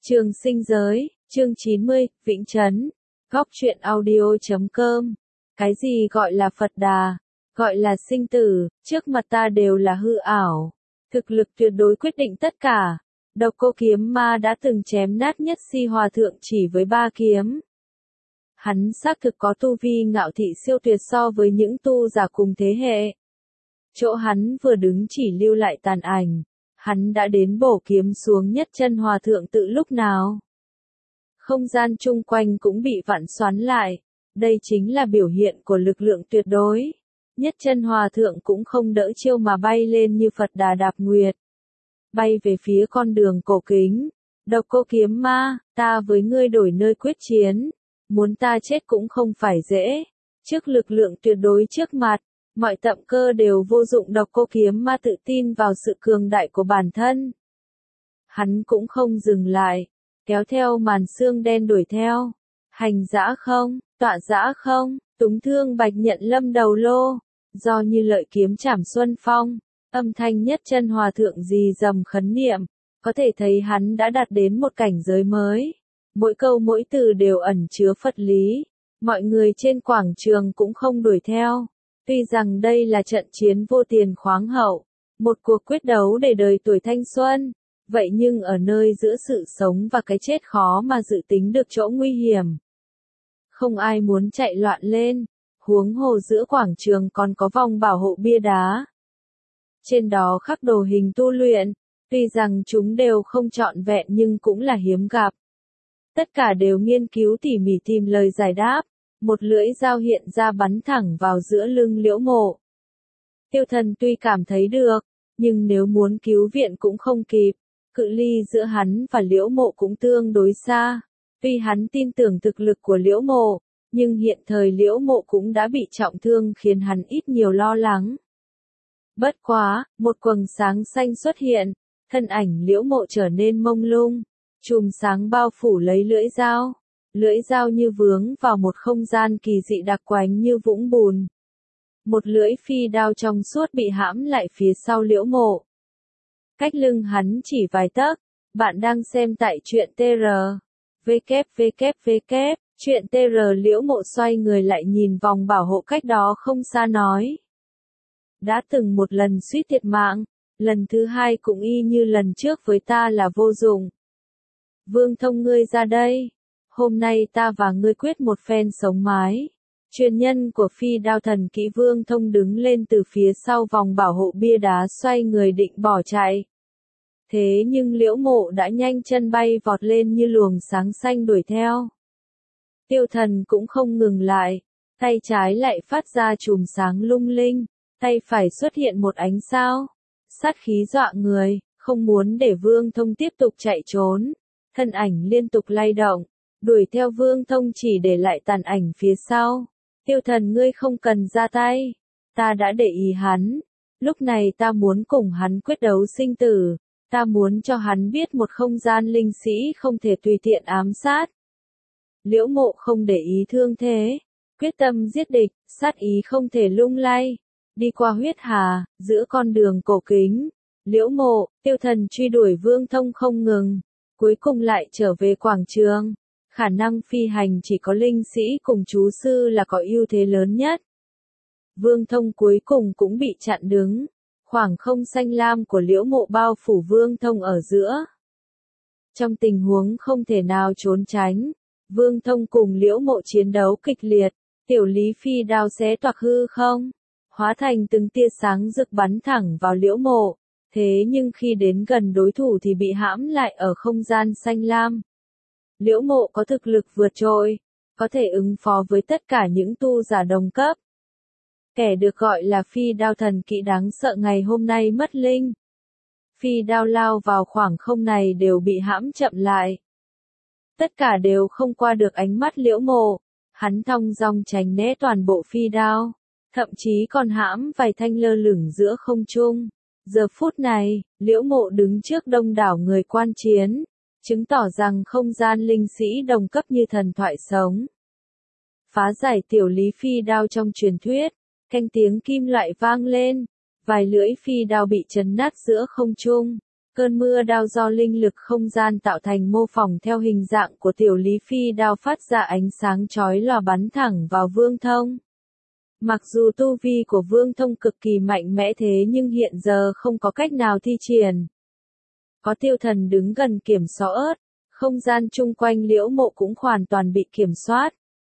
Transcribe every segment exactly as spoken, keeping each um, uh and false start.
Trường sinh giới, chương chín mươi, Vĩnh Trấn, góc truyện audio chấm com. Cái gì gọi là Phật Đà, gọi là sinh tử, trước mặt ta đều là hư ảo. Thực lực tuyệt đối quyết định tất cả. Độc Cô Kiếm Ma đã từng chém nát Nhất Si Hòa Thượng chỉ với ba kiếm. Hắn xác thực có tu vi ngạo thị siêu tuyệt so với những tu giả cùng thế hệ. Chỗ hắn vừa đứng chỉ lưu lại tàn ảnh. Hắn đã đến bổ kiếm xuống Nhất Chân Hòa Thượng tự lúc nào. Không gian chung quanh cũng bị vặn xoắn lại. Đây chính là biểu hiện của lực lượng tuyệt đối. Nhất Chân Hòa Thượng cũng không đỡ chiêu mà bay lên như Phật Đà đạp nguyệt. Bay về phía con đường cổ kính. Độc Cô Kiếm Ma, ta với ngươi đổi nơi quyết chiến. Muốn ta chết cũng không phải dễ. Trước lực lượng tuyệt đối trước mặt. Mọi tậm cơ đều vô dụng. Độc Cô Kiếm Ma tự tin vào sự cường đại của bản thân. Hắn cũng không dừng lại, kéo theo màn sương đen đuổi theo. Hành dã không, tọa dã không, túng thương bạch nhận lâm đầu lô, do như lợi kiếm chảm xuân phong, âm thanh Nhất Chân Hòa Thượng rì rầm khấn niệm, có thể thấy hắn đã đạt đến một cảnh giới mới. Mỗi câu mỗi từ đều ẩn chứa Phật lý, mọi người trên quảng trường cũng không đuổi theo. Tuy rằng đây là trận chiến vô tiền khoáng hậu, một cuộc quyết đấu để đời tuổi thanh xuân, vậy nhưng ở nơi giữa sự sống và cái chết khó mà dự tính được chỗ nguy hiểm. Không ai muốn chạy loạn lên, huống hồ giữa quảng trường còn có vòng bảo hộ bia đá. Trên đó khắc đồ hình tu luyện, tuy rằng chúng đều không trọn vẹn nhưng cũng là hiếm gặp. Tất cả đều nghiên cứu tỉ mỉ tìm lời giải đáp. Một lưỡi dao hiện ra bắn thẳng vào giữa lưng Liễu Mộ. Tiêu Thần tuy cảm thấy được, nhưng nếu muốn cứu viện cũng không kịp. Cự ly giữa hắn và Liễu Mộ cũng tương đối xa. Tuy hắn tin tưởng thực lực của Liễu Mộ, nhưng hiện thời Liễu Mộ cũng đã bị trọng thương khiến hắn ít nhiều lo lắng. Bất quá, một quầng sáng xanh xuất hiện, thân ảnh Liễu Mộ trở nên mông lung, chùm sáng bao phủ lấy lưỡi dao. Lưỡi dao như vướng vào một không gian kỳ dị đặc quánh như vũng bùn. Một lưỡi phi đao trong suốt bị hãm lại phía sau Liễu Mộ. Cách lưng hắn chỉ vài tấc. Bạn đang xem tại truyện tê rờ. vê kép vê kép vê kép, truyện tê rờ. Liễu Mộ xoay người lại nhìn vòng bảo hộ cách đó không xa nói. Đã từng một lần suýt thiệt mạng, lần thứ hai cũng y như lần trước với ta là vô dụng. Vương Thông ngươi ra đây. Hôm nay ta và ngươi quyết một phen sống mái. Truyền nhân của Phi Đao Thần Kỹ Vương Thông đứng lên từ phía sau vòng bảo hộ bia đá xoay người định bỏ chạy. Thế nhưng Liễu Mộ đã nhanh chân bay vọt lên như luồng sáng xanh đuổi theo. Tiêu Thần cũng không ngừng lại, tay trái lại phát ra chùm sáng lung linh, tay phải xuất hiện một ánh sao. Sát khí dọa người, không muốn để Vương Thông tiếp tục chạy trốn. Thân ảnh liên tục lay động. Đuổi theo Vương Thông chỉ để lại tàn ảnh phía sau. Tiêu Thần ngươi không cần ra tay. Ta đã để ý hắn. Lúc này ta muốn cùng hắn quyết đấu sinh tử. Ta muốn cho hắn biết một không gian linh sĩ không thể tùy tiện ám sát. Liễu Mộ không để ý thương thế. Quyết tâm giết địch, sát ý không thể lung lay. Đi qua huyết hà, giữa con đường cổ kính. Liễu Mộ, Tiêu Thần truy đuổi Vương Thông không ngừng. Cuối cùng lại trở về quảng trường. Khả năng phi hành chỉ có linh sĩ cùng chú sư là có ưu thế lớn nhất. Vương Thông cuối cùng cũng bị chặn đứng. Khoảng không xanh lam của Liễu Mộ bao phủ Vương Thông ở giữa. Trong tình huống không thể nào trốn tránh, Vương Thông cùng Liễu Mộ chiến đấu kịch liệt. Tiểu Lý phi đao xé toạc hư không, hóa thành từng tia sáng rực bắn thẳng vào Liễu Mộ. Thế nhưng khi đến gần đối thủ thì bị hãm lại ở không gian xanh lam. Liễu Mộ có thực lực vượt trội, có thể ứng phó với tất cả những tu giả đồng cấp. Kẻ được gọi là Phi Đao Thần Kỹ đáng sợ ngày hôm nay mất linh. Phi đao lao vào khoảng không này đều bị hãm chậm lại. Tất cả đều không qua được ánh mắt Liễu Mộ. Hắn thong dong tránh né toàn bộ phi đao, thậm chí còn hãm vài thanh lơ lửng giữa không trung. Giờ phút này, Liễu Mộ đứng trước đông đảo người quan chiến. Chứng tỏ rằng không gian linh sĩ đồng cấp như thần thoại sống. Phá giải tiểu lý phi đao trong truyền thuyết, canh tiếng kim loại vang lên, vài lưỡi phi đao bị chấn nát giữa không trung. Cơn mưa đao do linh lực không gian tạo thành mô phỏng theo hình dạng của tiểu lý phi đao phát ra ánh sáng chói lòa bắn thẳng vào Vương Thông. Mặc dù tu vi của Vương Thông cực kỳ mạnh mẽ thế nhưng hiện giờ không có cách nào thi triển. Có Tiêu Thần đứng gần kiểm soát, không gian chung quanh Liễu Mộ cũng hoàn toàn bị kiểm soát.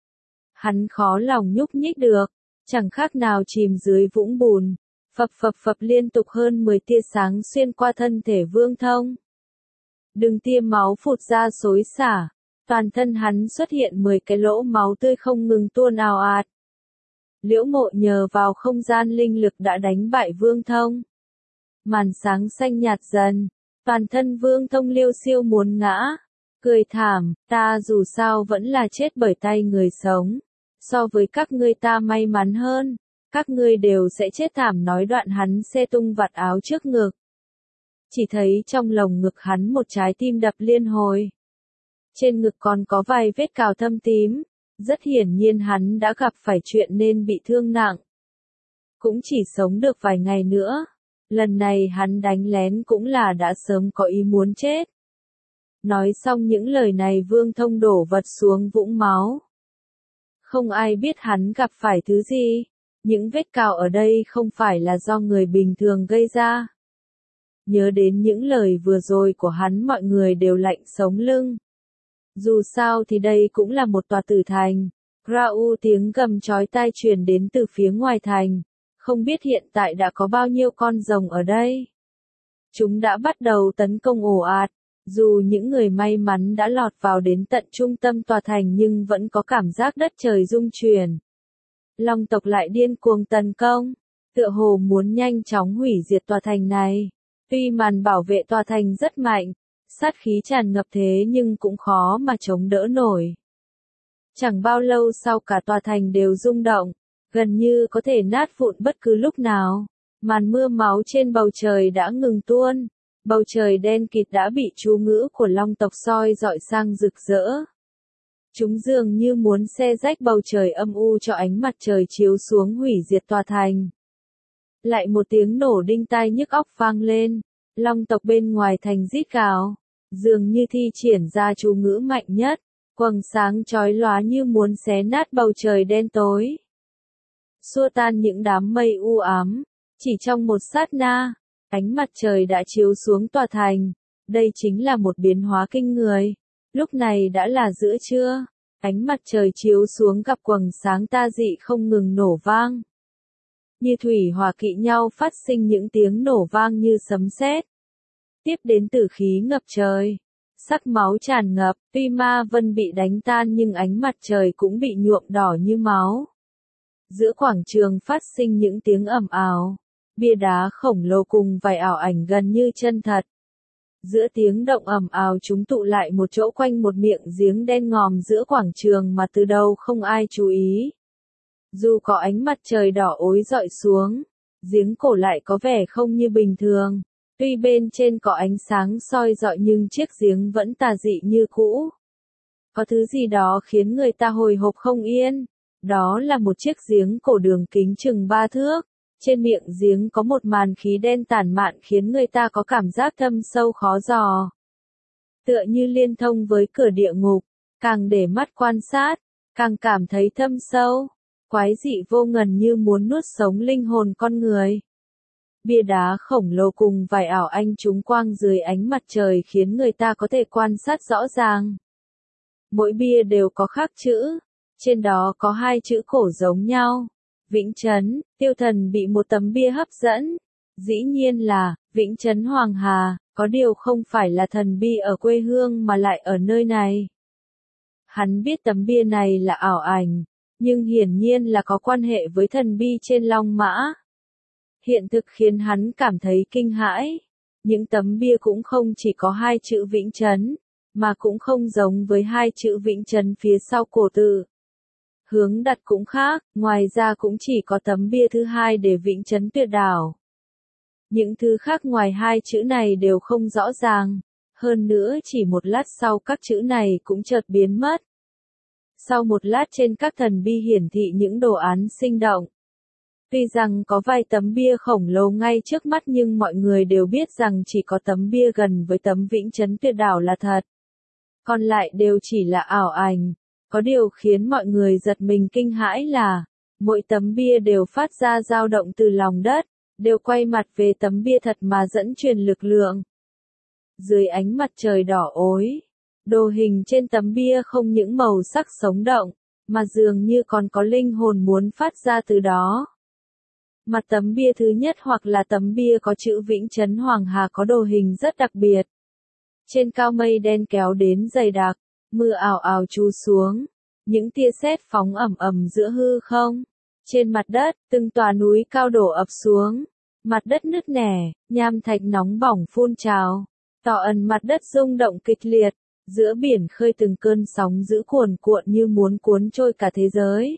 Hắn khó lòng nhúc nhích được, chẳng khác nào chìm dưới vũng bùn, phập phập phập liên tục hơn mười tia sáng xuyên qua thân thể Vương Thông. Từng tia máu phụt ra xối xả, toàn thân hắn xuất hiện mười cái lỗ máu tươi không ngừng tuôn ào ạt. Liễu Mộ nhờ vào không gian linh lực đã đánh bại Vương Thông. Màn sáng xanh nhạt dần, toàn thân Vương Thông liêu xiêu muốn ngã, cười thảm, ta dù sao vẫn là chết bởi tay người sống. So với các ngươi ta may mắn hơn, các ngươi đều sẽ chết thảm, nói đoạn hắn xe tung vạt áo trước ngực. Chỉ thấy trong lồng ngực hắn một trái tim đập liên hồi. Trên ngực còn có vài vết cào thâm tím, rất hiển nhiên hắn đã gặp phải chuyện nên bị thương nặng. Cũng chỉ sống được vài ngày nữa, lần này hắn đánh lén cũng là đã sớm có ý muốn chết. Nói xong những lời này Vương Thông đổ vật xuống vũng máu. Không ai biết hắn gặp phải thứ gì, những vết cào ở đây không phải là do người bình thường gây ra. Nhớ đến những lời vừa rồi của hắn mọi người đều lạnh sống lưng. Dù sao thì đây cũng là một tòa tử thành. Rau tiếng gầm chói tai truyền đến từ phía ngoài thành. Không biết hiện tại đã có bao nhiêu con rồng ở đây. Chúng đã bắt đầu tấn công ồ ạt. Dù những người may mắn đã lọt vào đến tận trung tâm tòa thành nhưng vẫn có cảm giác đất trời rung chuyển. Long tộc lại điên cuồng tấn công, tựa hồ muốn nhanh chóng hủy diệt tòa thành này. Tuy màn bảo vệ tòa thành rất mạnh, sát khí tràn ngập thế nhưng cũng khó mà chống đỡ nổi. Chẳng bao lâu sau cả tòa thành đều rung động, gần như có thể nát vụn bất cứ lúc nào. Màn mưa máu trên bầu trời đã ngừng tuôn. Bầu trời đen kịt đã bị chú ngữ của Long tộc soi dọi sang rực rỡ. Chúng dường như muốn xé rách bầu trời âm u cho ánh mặt trời chiếu xuống hủy diệt tòa thành. Lại một tiếng nổ đinh tai nhức óc vang lên, Long tộc bên ngoài thành rít gào, dường như thi triển ra chú ngữ mạnh nhất, quầng sáng chói lóa như muốn xé nát bầu trời đen tối. Xua tan những đám mây u ám, chỉ trong một sát na. Ánh mặt trời đã chiếu xuống tòa thành, đây chính là một biến hóa kinh người. Lúc này đã là giữa trưa, ánh mặt trời chiếu xuống gặp quầng sáng ta dị không ngừng nổ vang. Như thủy hỏa kỵ nhau phát sinh những tiếng nổ vang như sấm sét. Tiếp đến tử khí ngập trời, sắc máu tràn ngập, tuy ma vân bị đánh tan nhưng ánh mặt trời cũng bị nhuộm đỏ như máu. Giữa quảng trường phát sinh những tiếng ầm ào. Bia đá khổng lồ cùng vài ảo ảnh gần như chân thật. Giữa tiếng động ầm ào chúng tụ lại một chỗ quanh một miệng giếng đen ngòm giữa quảng trường mà từ đầu không ai chú ý. Dù có ánh mặt trời đỏ ối rọi xuống, giếng cổ lại có vẻ không như bình thường. Tuy bên trên có ánh sáng soi rọi nhưng chiếc giếng vẫn tà dị như cũ. Có thứ gì đó khiến người ta hồi hộp không yên. Đó là một chiếc giếng cổ đường kính chừng ba thước. Trên miệng giếng có một màn khí đen tản mạn khiến người ta có cảm giác thâm sâu khó dò. Tựa như liên thông với cửa địa ngục, càng để mắt quan sát, càng cảm thấy thâm sâu, quái dị vô ngần như muốn nuốt sống linh hồn con người. Bia đá khổng lồ cùng vài ảo anh chúng quang dưới ánh mặt trời khiến người ta có thể quan sát rõ ràng. Mỗi bia đều có khắc chữ, trên đó có hai chữ cổ giống nhau. Vĩnh Trấn, Tiêu Thần bị một tấm bia hấp dẫn. Dĩ nhiên là, Vĩnh Trấn Hoàng Hà, có điều không phải là thần bi ở quê hương mà lại ở nơi này. Hắn biết tấm bia này là ảo ảnh, nhưng hiển nhiên là có quan hệ với thần bi trên Long Mã. Hiện thực khiến hắn cảm thấy kinh hãi. Những tấm bia cũng không chỉ có hai chữ Vĩnh Trấn, mà cũng không giống với hai chữ Vĩnh Trấn phía sau cổ tự. Hướng đặt cũng khác, ngoài ra cũng chỉ có tấm bia thứ hai để Vĩnh Trấn Tuyệt Đảo. Những thứ khác ngoài hai chữ này đều không rõ ràng, hơn nữa chỉ một lát sau các chữ này cũng chợt biến mất. Sau một lát trên các thần bi hiển thị những đồ án sinh động. Tuy rằng có vài tấm bia khổng lồ ngay trước mắt nhưng mọi người đều biết rằng chỉ có tấm bia gần với tấm Vĩnh Trấn Tuyệt Đảo là thật. Còn lại đều chỉ là ảo ảnh. Có điều khiến mọi người giật mình kinh hãi là, mỗi tấm bia đều phát ra dao động từ lòng đất, đều quay mặt về tấm bia thật mà dẫn truyền lực lượng. Dưới ánh mặt trời đỏ ối, đồ hình trên tấm bia không những màu sắc sống động, mà dường như còn có linh hồn muốn phát ra từ đó. Mặt tấm bia thứ nhất hoặc là tấm bia có chữ Vĩnh Trấn Hoàng Hà có đồ hình rất đặc biệt. Trên cao mây đen kéo đến dày đặc, mưa ào ào trút xuống, những tia sét phóng ầm ầm giữa hư không. Trên mặt đất, từng tòa núi cao đổ ập xuống, mặt đất nứt nẻ, nham thạch nóng bỏng phun trào, tỏ ẩn mặt đất rung động kịch liệt, giữa biển khơi từng cơn sóng dữ cuồn cuộn như muốn cuốn trôi cả thế giới.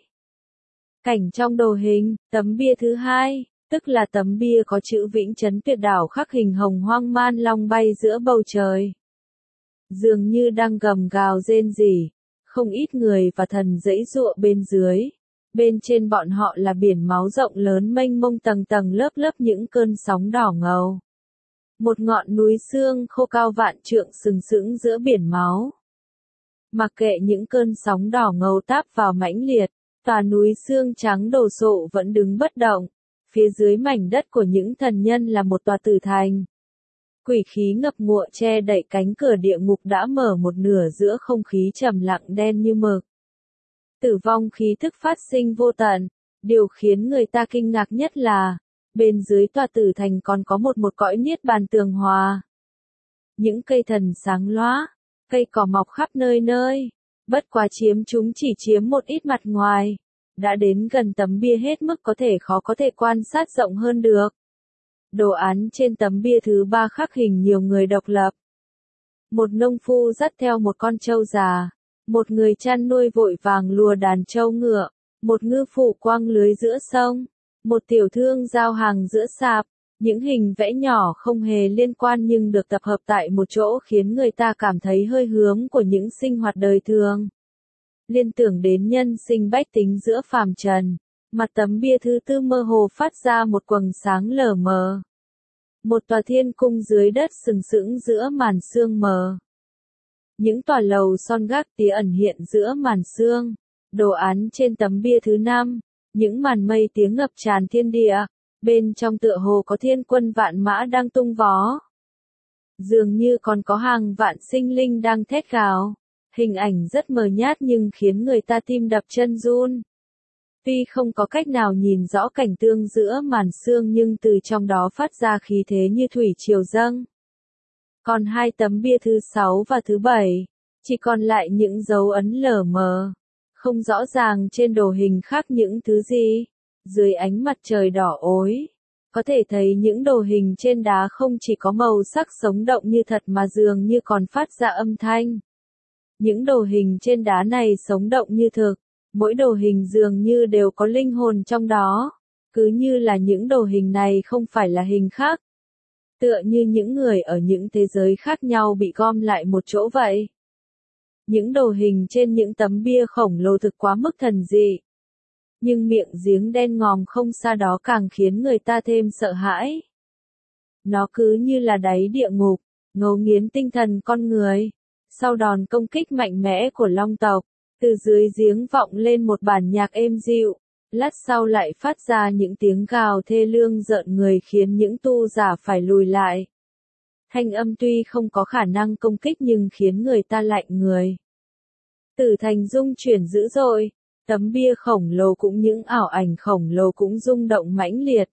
Cảnh trong đồ hình, tấm bia thứ hai, tức là tấm bia có chữ Vĩnh Trấn Tuyệt Đảo khắc hình hồng hoang man long bay giữa bầu trời. Dường như đang gầm gào rên rỉ, không ít người và thần giãy giụa bên dưới. Bên trên bọn họ là biển máu rộng lớn mênh mông tầng tầng lớp lớp những cơn sóng đỏ ngầu. Một ngọn núi xương khô cao vạn trượng sừng sững giữa biển máu. Mặc kệ những cơn sóng đỏ ngầu táp vào mãnh liệt, tòa núi xương trắng đồ sộ vẫn đứng bất động. Phía dưới mảnh đất của những thần nhân là một tòa tử thành. Quỷ khí ngập ngụa che đậy cánh cửa địa ngục đã mở một nửa giữa không khí trầm lặng đen như mực. Tử vong khí thức phát sinh vô tận, điều khiến người ta kinh ngạc nhất là, bên dưới tòa tử thành còn có một một cõi niết bàn tường hòa. Những cây thần sáng lóa, cây cỏ mọc khắp nơi nơi, bất quá chiếm chúng chỉ chiếm một ít mặt ngoài, đã đến gần tấm bia hết mức có thể khó có thể quan sát rộng hơn được. Đồ án trên tấm bia thứ ba khắc hình nhiều người độc lập. Một nông phu dắt theo một con trâu già, một người chăn nuôi vội vàng lùa đàn trâu ngựa, một ngư phụ quăng lưới giữa sông, một tiểu thương giao hàng giữa sạp. Những hình vẽ nhỏ không hề liên quan nhưng được tập hợp tại một chỗ khiến người ta cảm thấy hơi hướng của những sinh hoạt đời thường. Liên tưởng đến nhân sinh bách tính giữa phàm trần, mặt tấm bia thứ tư mơ hồ phát ra một quầng sáng lờ mờ. Một tòa thiên cung dưới đất sừng sững giữa màn sương mờ. Những tòa lầu son gác tía ẩn hiện giữa màn sương. Đồ án trên tấm bia thứ năm, những màn mây tiếng ngập tràn thiên địa. Bên trong tựa hồ có thiên quân vạn mã đang tung vó. Dường như còn có hàng vạn sinh linh đang thét gào. Hình ảnh rất mờ nhát nhưng khiến người ta tim đập chân run. Tuy không có cách nào nhìn rõ cảnh tương giữa màn sương nhưng từ trong đó phát ra khí thế như thủy triều dâng. Còn hai tấm bia thứ sáu và thứ bảy, chỉ còn lại những dấu ấn lờ mờ. Không rõ ràng trên đồ hình khác những thứ gì. Dưới ánh mặt trời đỏ ối, có thể thấy những đồ hình trên đá không chỉ có màu sắc sống động như thật mà dường như còn phát ra âm thanh. Những đồ hình trên đá này sống động như thực, mỗi đồ hình dường như đều có linh hồn trong đó, cứ như là những đồ hình này không phải là hình khác. Tựa như những người ở những thế giới khác nhau bị gom lại một chỗ vậy. Những đồ hình trên những tấm bia khổng lồ thực quá mức thần dị. Nhưng miệng giếng đen ngòm không xa đó càng khiến người ta thêm sợ hãi. Nó cứ như là đáy địa ngục, ngấu nghiến tinh thần con người. Sau đòn công kích mạnh mẽ của long tộc, từ dưới giếng vọng lên một bản nhạc êm dịu, lát sau lại phát ra những tiếng gào thê lương rợn người khiến những tu giả phải lùi lại. Thanh âm tuy không có khả năng công kích nhưng khiến người ta lạnh người. Tử thành rung chuyển dữ dội. Tấm bia khổng lồ cũng những ảo ảnh khổng lồ cũng rung động mãnh liệt.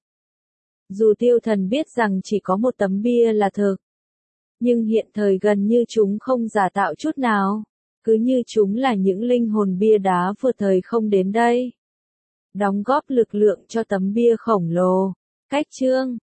Dù tiêu thần biết rằng chỉ có một tấm bia là thực. Nhưng hiện thời gần như chúng không giả tạo chút nào. Cứ như chúng là những linh hồn bia đá vừa thời không đến đây. Đóng góp lực lượng cho tấm bia khổng lồ. Cách chương